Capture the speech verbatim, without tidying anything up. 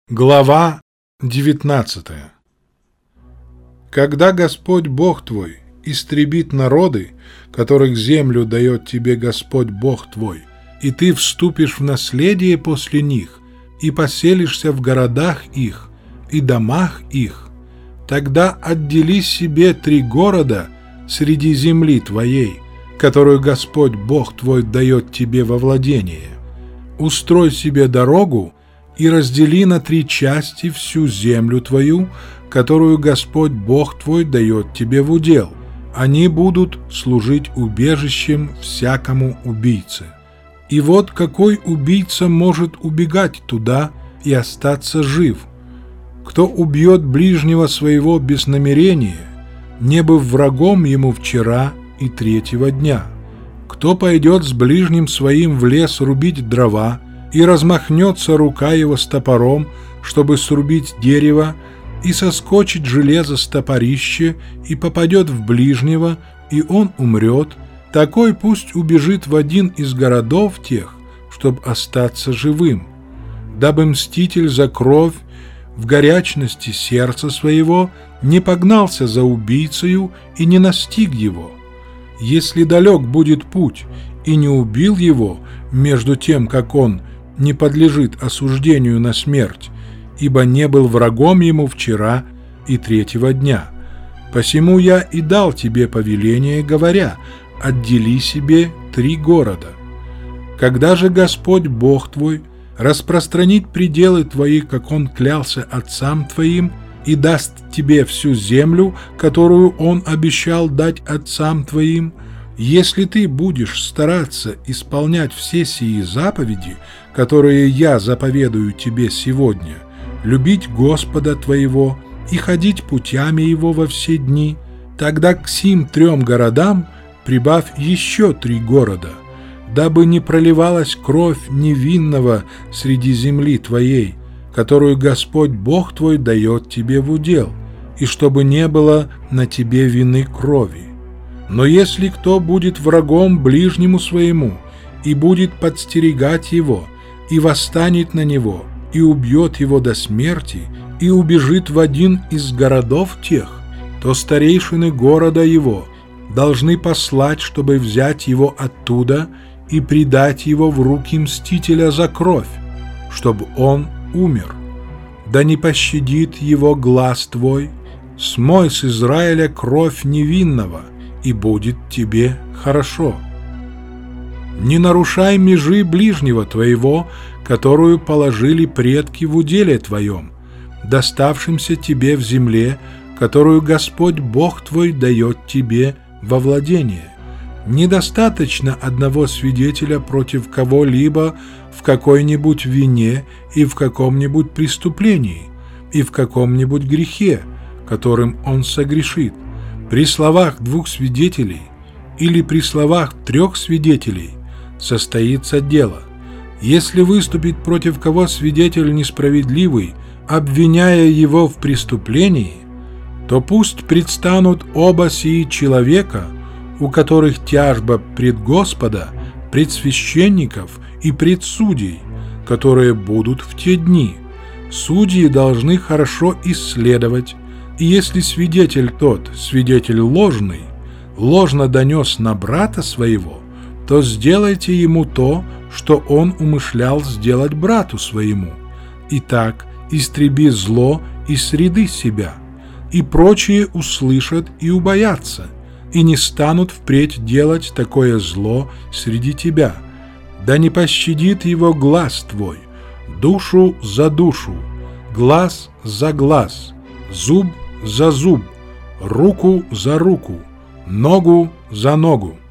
Глава девятнадцатая. Когда Господь Бог твой истребит народы, которых землю дает тебе Господь Бог твой, и ты вступишь в наследие после них, и поселишься в городах их и домах их, тогда отдели себе три города среди земли твоей, которую Господь Бог твой дает тебе во владение. Устрой себе дорогу и раздели на три части всю землю твою, которую Господь Бог твой дает тебе в удел. Они будут служить убежищем всякому убийце. И вот какой убийца может убегать туда и остаться жив? Кто убьет ближнего своего без намерения, не быв врагом ему вчера и третьего дня? Кто пойдет с ближним своим в лес рубить дрова, и размахнется рука его с топором, чтобы срубить дерево, и соскочит железо с топорища, и попадет в ближнего, и он умрет, такой пусть убежит в один из городов тех, чтобы остаться живым, дабы мститель за кровь в горячности сердца своего не погнался за убийцею и не настиг его. Если далек будет путь, и не убил его, между тем, как он не подлежит осуждению на смерть, ибо не был врагом ему вчера и третьего дня. Посему я и дал тебе повеление, говоря: отдели себе три города. Когда же Господь Бог твой распространит пределы твои, как Он клялся отцам твоим, и даст тебе всю землю, которую Он обещал дать отцам твоим, если ты будешь стараться исполнять все сии заповеди, которые я заповедую тебе сегодня, любить Господа твоего и ходить путями Его во все дни, тогда к сим трем городам прибавь еще три города, дабы не проливалась кровь невинного среди земли твоей, которую Господь Бог твой дает тебе в удел, и чтобы не было на тебе вины крови. Но если кто будет врагом ближнему своему и будет подстерегать его, и восстанет на него, и убьет его до смерти, и убежит в один из городов тех, то старейшины города его должны послать, чтобы взять его оттуда и предать его в руки мстителя за кровь, чтобы он умер. Да не пощадит его глаз твой, смой с Израиля кровь невинного, и будет тебе хорошо. Не нарушай межи ближнего твоего, которую положили предки в уделе твоем, доставшимся тебе в земле, которую Господь Бог твой дает тебе во владение. Недостаточно одного свидетеля против кого-либо в какой-нибудь вине и в каком-нибудь преступлении, и в каком-нибудь грехе, которым он согрешит. При словах двух свидетелей или при словах трех свидетелей состоится дело. Если выступит против кого свидетель несправедливый, обвиняя его в преступлении, то пусть предстанут оба сии человека, у которых тяжба пред Господа, пред священников и пред судей, которые будут в те дни. Судьи должны хорошо исследовать, и если свидетель тот, свидетель ложный, ложно донес на брата своего, то сделайте ему то, что он умышлял сделать брату своему. Итак, истреби зло из среды себя, и прочие услышат и убоятся, и не станут впредь делать такое зло среди тебя. Да не пощадит его глаз твой, душу за душу, глаз за глаз, зуб за зуб, руку за руку, ногу за ногу.